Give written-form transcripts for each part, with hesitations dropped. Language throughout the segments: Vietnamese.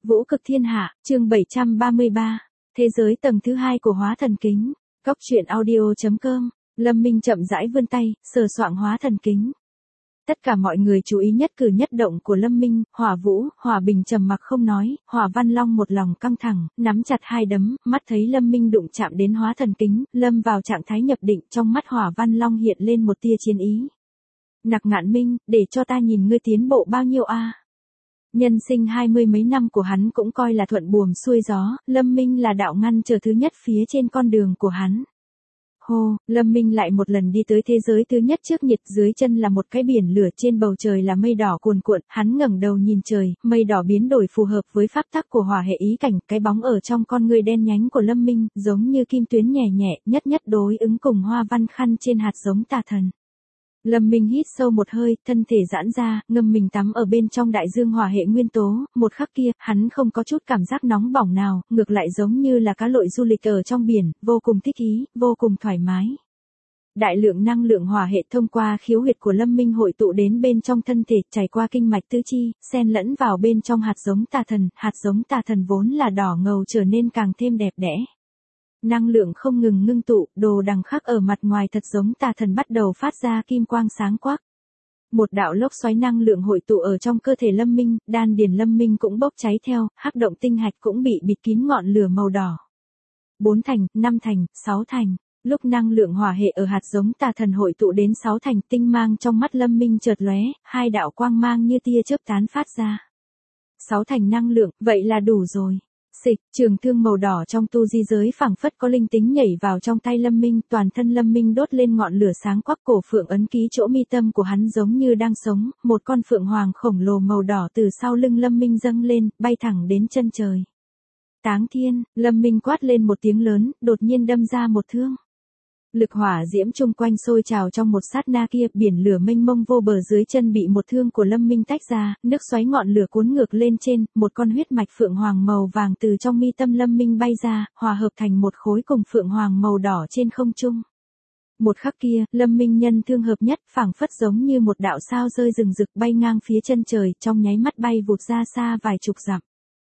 Vũ cực thiên hạ, chương 733, thế giới tầng thứ 2 của hóa thần kính. Góc truyện audio.com, Lâm Minh chậm rãi vươn tay, sờ soạng hóa thần kính. Tất cả mọi người chú ý nhất cử nhất động của Lâm Minh, Hỏa Vũ, Hỏa Bình trầm mặc không nói, Hỏa Văn Long một lòng căng thẳng, nắm chặt hai đấm, mắt thấy Lâm Minh đụng chạm đến hóa thần kính, lâm vào trạng thái nhập định, trong mắt Hỏa Văn Long hiện lên một tia chiến ý. Nặc Ngạn Minh, để cho ta nhìn ngươi tiến bộ bao nhiêu a. Nhân sinh 20 mấy năm của hắn cũng coi là thuận buồm xuôi gió, Lâm Minh là đạo ngăn trở thứ nhất phía trên con đường của hắn. Hô, Lâm Minh lại một lần đi tới thế giới thứ nhất trước nhiệt, dưới chân là một cái biển lửa, trên bầu trời là mây đỏ cuồn cuộn, hắn ngẩng đầu nhìn trời, mây đỏ biến đổi phù hợp với pháp tắc của hỏa hệ ý cảnh, cái bóng ở trong con ngươi đen nhánh của Lâm Minh, giống như kim tuyến nhẹ nhẹ, nhất nhất đối ứng cùng hoa văn khăn trên hạt giống tà thần. Lâm Minh hít sâu một hơi, thân thể giãn ra, ngâm mình tắm ở bên trong đại dương hỏa hệ nguyên tố, một khắc kia, hắn không có chút cảm giác nóng bỏng nào, ngược lại giống như là cá lội du lịch ở trong biển, vô cùng thích ý, vô cùng thoải mái. Đại lượng năng lượng hỏa hệ thông qua khiếu huyệt của Lâm Minh hội tụ đến bên trong thân thể, trải qua kinh mạch tứ chi, xen lẫn vào bên trong hạt giống tà thần vốn là đỏ ngầu trở nên càng thêm đẹp đẽ. Năng lượng không ngừng ngưng tụ, đồ đằng khắc ở mặt ngoài thật giống tà thần bắt đầu phát ra kim quang sáng quắc. Một đạo lốc xoáy năng lượng hội tụ ở trong cơ thể Lâm Minh, đan điền Lâm Minh cũng bốc cháy theo, hắc động tinh hạch cũng bị bịt kín ngọn lửa màu đỏ. 4 thành, 5 thành, 6 thành. Lúc năng lượng hỏa hệ ở hạt giống tà thần hội tụ đến 6 thành, tinh mang trong mắt Lâm Minh chợt lóe, hai đạo quang mang như tia chớp tán phát ra. 6 thành năng lượng, vậy là đủ rồi. Xịch, trường thương màu đỏ trong tu di giới phảng phất có linh tính nhảy vào trong tay Lâm Minh, toàn thân Lâm Minh đốt lên ngọn lửa sáng quắc, cổ phượng ấn ký chỗ mi tâm của hắn giống như đang sống, một con phượng hoàng khổng lồ màu đỏ từ sau lưng Lâm Minh dâng lên, bay thẳng đến chân trời. Táng thiên, Lâm Minh quát lên một tiếng lớn, đột nhiên đâm ra một thương. Lực hỏa diễm chung quanh sôi trào trong một sát na kia, biển lửa mênh mông vô bờ dưới chân bị một thương của Lâm Minh tách ra, nước xoáy ngọn lửa cuốn ngược lên trên, một con huyết mạch phượng hoàng màu vàng từ trong mi tâm Lâm Minh bay ra, hòa hợp thành một khối cùng phượng hoàng màu đỏ trên không trung. Một khắc kia, Lâm Minh nhân thương hợp nhất, phảng phất giống như một đạo sao rơi rừng rực bay ngang phía chân trời, trong nháy mắt bay vụt ra xa vài chục dặm.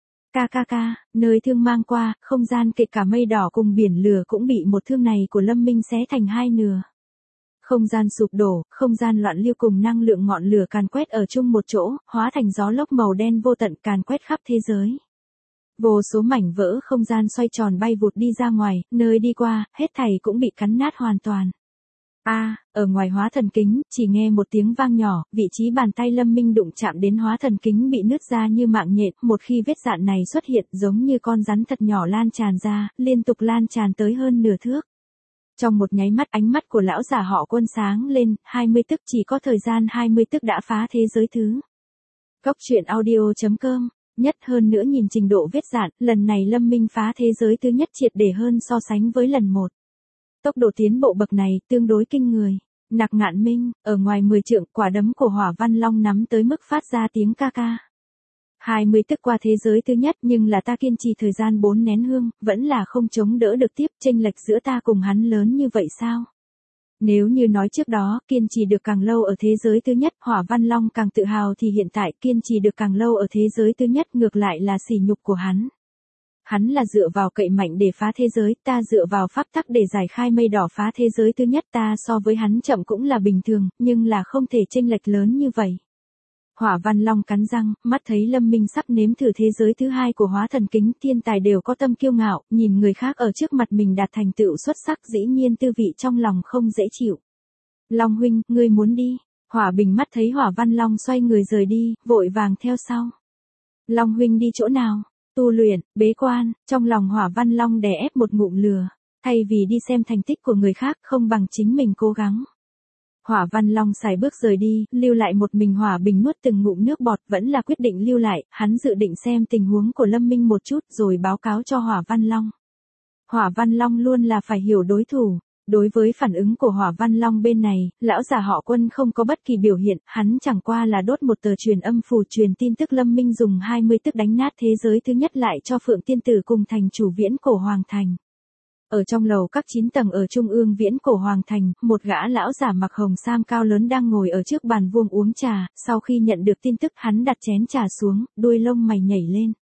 Nơi thương mang qua, không gian kể cả mây đỏ cùng biển lửa cũng bị một thương này của Lâm Minh xé thành hai nửa. Không gian sụp đổ, không gian loạn lưu cùng năng lượng ngọn lửa càn quét ở chung một chỗ, hóa thành gió lốc màu đen vô tận càn quét khắp thế giới. Vô số mảnh vỡ không gian xoay tròn bay vụt đi ra ngoài, nơi đi qua, hết thảy cũng bị cắn nát hoàn toàn. Ở ngoài hóa thần kính, chỉ nghe một tiếng vang nhỏ, vị trí bàn tay Lâm Minh đụng chạm đến hóa thần kính bị nứt ra như mạng nhện, một khi vết dạn này xuất hiện giống như con rắn thật nhỏ lan tràn ra, liên tục lan tràn tới hơn nửa thước. Trong một nháy mắt ánh mắt của lão giả họ Quân sáng lên, 20 tức chỉ có thời gian 20 tức đã phá thế giới thứ. Góc truyện audio.com, nhất hơn nữa nhìn trình độ vết dạn, lần này Lâm Minh phá thế giới thứ nhất triệt để hơn so sánh với lần 1. Tốc độ tiến bộ bậc này tương đối kinh người. Nặc Ngạn Minh, ở ngoài 10 trượng, quả đấm của Hỏa Văn Long nắm tới mức phát ra tiếng ca ca. 20 tức qua thế giới thứ nhất, nhưng là ta kiên trì thời gian 4 nén hương, vẫn là không chống đỡ được tiếp, chênh lệch giữa ta cùng hắn lớn như vậy sao? Nếu như nói trước đó, kiên trì được càng lâu ở thế giới thứ nhất, Hỏa Văn Long càng tự hào thì hiện tại kiên trì được càng lâu ở thế giới thứ nhất ngược lại là sỉ nhục của hắn. Hắn là dựa vào cậy mạnh để phá thế giới, ta dựa vào pháp tắc để giải khai mây đỏ phá thế giới thứ nhất, ta so với hắn chậm cũng là bình thường, nhưng là không thể chênh lệch lớn như vậy. Hỏa Văn Long cắn răng, mắt thấy Lâm Minh sắp nếm thử thế giới thứ hai của hóa thần kính, thiên tài đều có tâm kiêu ngạo, nhìn người khác ở trước mặt mình đạt thành tựu xuất sắc dĩ nhiên tư vị trong lòng không dễ chịu. Long huynh, ngươi muốn đi? Hỏa Bình mắt thấy Hỏa Văn Long xoay người rời đi, vội vàng theo sau. Long huynh đi chỗ nào? Tu luyện, bế quan, trong lòng Hỏa Văn Long đè ép một ngụm lửa, thay vì đi xem thành tích của người khác không bằng chính mình cố gắng. Hỏa Văn Long xài bước rời đi, lưu lại một mình Hỏa Bình nuốt từng ngụm nước bọt, vẫn là quyết định lưu lại, hắn dự định xem tình huống của Lâm Minh một chút rồi báo cáo cho Hỏa Văn Long. Hỏa Văn Long luôn là phải hiểu đối thủ. Đối với phản ứng của Hỏa Văn Long bên này, lão già họ Quân không có bất kỳ biểu hiện, hắn chẳng qua là đốt một tờ truyền âm phù truyền tin tức Lâm Minh dùng 20 tức đánh nát thế giới thứ nhất lại cho Phượng Tiên Tử cùng thành chủ Viễn Cổ Hoàng Thành. Ở trong lầu các 9 tầng ở trung ương Viễn Cổ Hoàng Thành, một gã lão giả mặc hồng sam cao lớn đang ngồi ở trước bàn vuông uống trà, sau khi nhận được tin tức hắn đặt chén trà xuống, đuôi lông mày nhảy lên.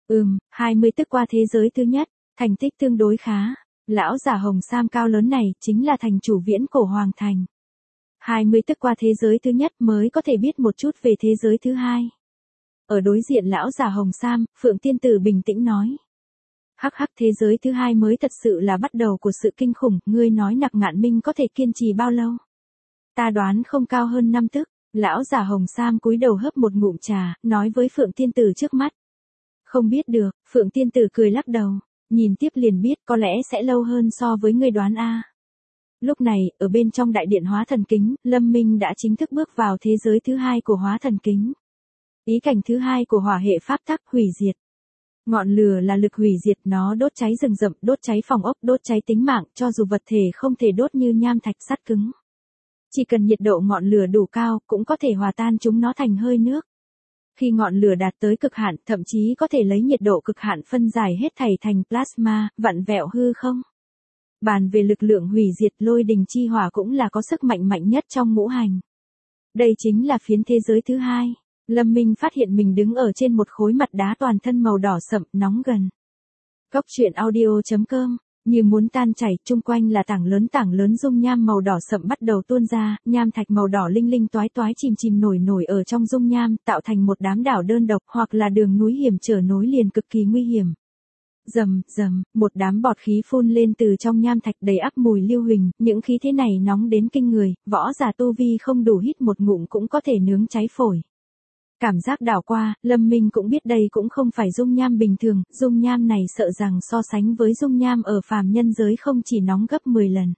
20 tức qua thế giới thứ nhất, thành tích tương đối khá. Lão giả hồng sam cao lớn này chính là thành chủ viễn cổ hoàng thành. 20 tức qua thế giới thứ nhất mới có thể biết một chút về thế giới thứ hai. Ở đối diện lão giả hồng sam, Phượng Tiên Tử bình tĩnh nói. Hắc hắc, thế giới thứ hai mới thật sự là bắt đầu của sự kinh khủng, ngươi nói Nặc Ngạn Minh có thể kiên trì bao lâu? Ta đoán không cao hơn 5 tức. Lão giả hồng sam cúi đầu hớp một ngụm trà, nói với Phượng Tiên Tử trước mắt. Không biết được, Phượng Tiên Tử cười lắc đầu, nhìn tiếp liền biết có lẽ sẽ lâu hơn so với ngươi đoán a. Lúc này, ở bên trong đại điện hóa thần kính, Lâm Minh đã chính thức bước vào thế giới thứ hai của hóa thần kính. Ý cảnh thứ hai của hỏa hệ pháp tắc, hủy diệt. Ngọn lửa là lực hủy diệt, nó đốt cháy rừng rậm, đốt cháy phòng ốc, đốt cháy tính mạng, cho dù vật thể không thể đốt như nham thạch sắt cứng. Chỉ cần nhiệt độ ngọn lửa đủ cao, cũng có thể hòa tan chúng nó thành hơi nước. Khi ngọn lửa đạt tới cực hạn, thậm chí có thể lấy nhiệt độ cực hạn phân giải hết thảy thành plasma, vặn vẹo hư không. Bàn về lực lượng hủy diệt, lôi đình chi hỏa cũng là có sức mạnh mạnh nhất trong ngũ hành. Đây chính là phiến thế giới thứ hai. Lâm Minh phát hiện mình đứng ở trên một khối mặt đá toàn thân màu đỏ sậm, nóng gần. Cốc truyện audio.com, như muốn tan chảy, chung quanh là tảng lớn dung nham màu đỏ sậm bắt đầu tuôn ra, nham thạch màu đỏ linh linh toái toái chìm nổi ở trong dung nham, tạo thành một đám đảo đơn độc hoặc là đường núi hiểm trở nối liền cực kỳ nguy hiểm. Rầm, rầm, một đám bọt khí phun lên từ trong nham thạch đầy ắp mùi lưu huỳnh, những khí thế này nóng đến kinh người, võ giả tu vi không đủ hít một ngụm cũng có thể nướng cháy phổi. Cảm giác đảo qua, Lâm Minh cũng biết đây cũng không phải dung nham bình thường, dung nham này sợ rằng so sánh với dung nham ở phàm nhân giới không chỉ nóng gấp 10 lần.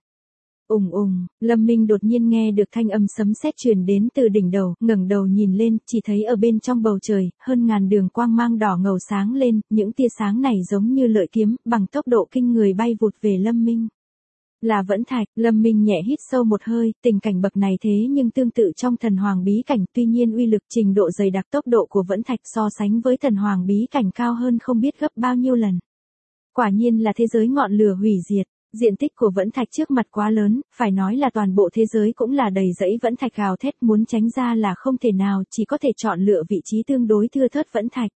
Lâm Minh đột nhiên nghe được thanh âm sấm sét truyền đến từ đỉnh đầu, ngẩng đầu nhìn lên, chỉ thấy ở bên trong bầu trời, hơn ngàn đường quang mang đỏ ngầu sáng lên, những tia sáng này giống như lợi kiếm, bằng tốc độ kinh người bay vụt về Lâm Minh. Là Vẫn Thạch, Lâm Minh nhẹ hít sâu một hơi, tình cảnh bậc này thế nhưng tương tự trong thần hoàng bí cảnh, tuy nhiên uy lực trình độ dày đặc tốc độ của Vẫn Thạch so sánh với thần hoàng bí cảnh cao hơn không biết gấp bao nhiêu lần. Quả nhiên là thế giới ngọn lửa hủy diệt, diện tích của Vẫn Thạch trước mặt quá lớn, phải nói là toàn bộ thế giới cũng là đầy rẫy Vẫn Thạch gào thét, muốn tránh ra là không thể nào, chỉ có thể chọn lựa vị trí tương đối thưa thớt Vẫn Thạch.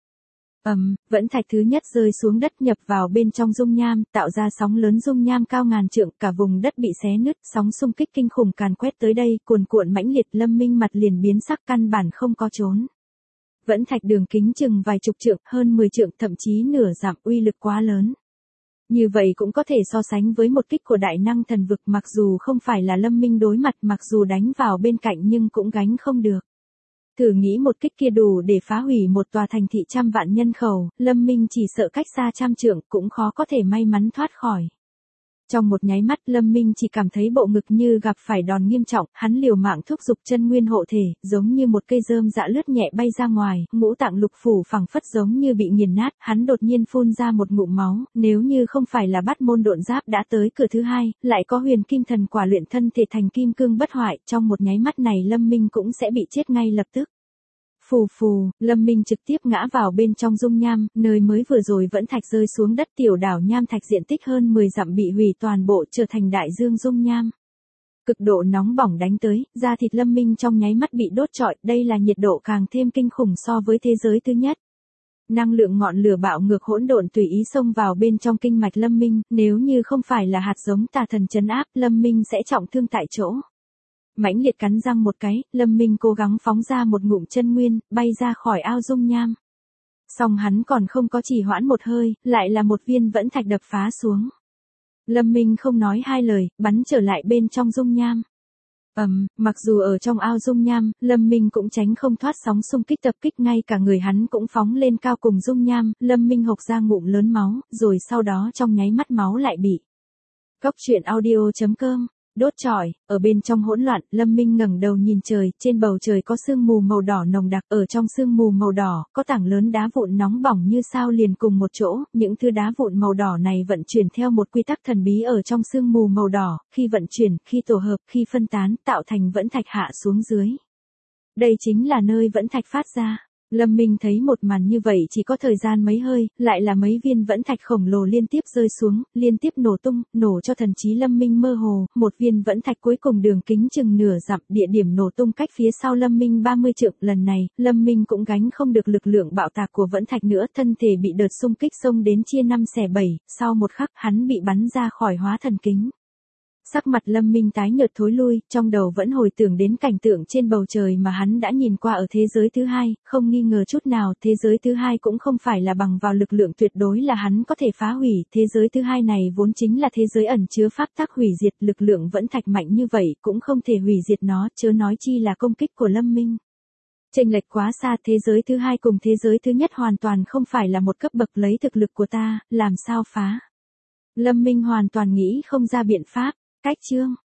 Vẫn Thạch thứ nhất rơi xuống đất nhập vào bên trong dung nham, tạo ra sóng lớn dung nham cao ngàn trượng, cả vùng đất bị xé nứt, sóng xung kích kinh khủng càn quét tới đây, cuồn cuộn mãnh liệt, Lâm Minh mặt liền biến sắc, căn bản không có trốn. Vẫn Thạch đường kính chừng vài chục trượng, hơn 10 trượng, thậm chí nửa dặm, uy lực quá lớn. Như vậy cũng có thể so sánh với một kích của đại năng thần vực, mặc dù không phải là Lâm Minh đối mặt, mặc dù đánh vào bên cạnh nhưng cũng gánh không được. Thử nghĩ một kích kia đủ để phá hủy một tòa thành thị trăm vạn nhân khẩu, Lâm Minh chỉ sợ cách xa trăm trượng cũng khó có thể may mắn thoát khỏi. Trong một nháy mắt, Lâm Minh chỉ cảm thấy bộ ngực như gặp phải đòn nghiêm trọng, hắn liều mạng thúc giục chân nguyên hộ thể, giống như một cây rơm rạ lướt nhẹ bay ra ngoài, ngũ tạng lục phủ phẳng phất giống như bị nghiền nát, hắn đột nhiên phun ra một ngụm máu, nếu như không phải là Bát Môn Độn Giáp đã tới cửa thứ hai, lại có Huyền Kim Thần Quả luyện thân thể thành kim cương bất hoại, trong một nháy mắt này Lâm Minh cũng sẽ bị chết ngay lập tức. Phù phù, Lâm Minh trực tiếp ngã vào bên trong dung nham, nơi mới vừa rồi Vẫn Thạch rơi xuống đất, tiểu đảo nham thạch diện tích hơn 10 dặm bị hủy toàn bộ, trở thành đại dương dung nham. Cực độ nóng bỏng đánh tới, da thịt Lâm Minh trong nháy mắt bị đốt trọi, đây là nhiệt độ càng thêm kinh khủng so với thế giới thứ nhất. Năng lượng ngọn lửa bạo ngược hỗn độn tùy ý xông vào bên trong kinh mạch Lâm Minh, nếu như không phải là hạt giống tà thần trấn áp, Lâm Minh sẽ trọng thương tại chỗ. Mãnh liệt cắn răng một cái, Lâm Minh cố gắng phóng ra một ngụm chân nguyên, bay ra khỏi ao dung nham. Song hắn còn không có trì hoãn một hơi, lại là một viên Vẫn Thạch đập phá xuống. Lâm Minh không nói hai lời, bắn trở lại bên trong dung nham. Mặc dù ở trong ao dung nham, Lâm Minh cũng tránh không thoát sóng xung kích tập kích, ngay cả người hắn cũng phóng lên cao cùng dung nham, Lâm Minh hộc ra ngụm lớn máu, rồi sau đó trong nháy mắt máu lại bị. Cốc truyện audio.com đốt trọi, ở bên trong hỗn loạn, Lâm Minh ngẩng đầu nhìn trời, trên bầu trời có sương mù màu đỏ nồng đặc, ở trong sương mù màu đỏ, có tảng lớn đá vụn nóng bỏng như sao liền cùng một chỗ, những thứ đá vụn màu đỏ này vận chuyển theo một quy tắc thần bí ở trong sương mù màu đỏ, khi vận chuyển, khi tổ hợp, khi phân tán, tạo thành Vẫn Thạch hạ xuống dưới. Đây chính là nơi Vẫn Thạch phát ra. Lâm Minh thấy một màn như vậy chỉ có thời gian mấy hơi, lại là mấy viên vẫn thạch khổng lồ liên tiếp rơi xuống, liên tiếp nổ tung, nổ cho thần trí Lâm Minh mơ hồ, một viên vẫn thạch cuối cùng đường kính chừng nửa dặm, địa điểm nổ tung cách phía sau Lâm Minh 30 trượng, lần này, Lâm Minh cũng gánh không được lực lượng bạo tạc của vẫn thạch nữa, thân thể bị đợt xung kích xông đến chia 5 xẻ 7, sau một khắc hắn bị bắn ra khỏi hóa thần kính. Sắc mặt Lâm Minh tái nhợt thối lui, trong đầu vẫn hồi tưởng đến cảnh tượng trên bầu trời mà hắn đã nhìn qua ở thế giới thứ hai, không nghi ngờ chút nào, thế giới thứ hai cũng không phải là bằng vào lực lượng tuyệt đối là hắn có thể phá hủy, thế giới thứ hai này vốn chính là thế giới ẩn chứa pháp tắc hủy diệt, lực lượng vẫn thạch mạnh như vậy cũng không thể hủy diệt nó, chớ nói chi là công kích của Lâm Minh. Chênh lệch quá xa, thế giới thứ hai cùng thế giới thứ nhất hoàn toàn không phải là một cấp bậc, lấy thực lực của ta, làm sao phá. Lâm Minh hoàn toàn nghĩ không ra biện pháp. Cách chương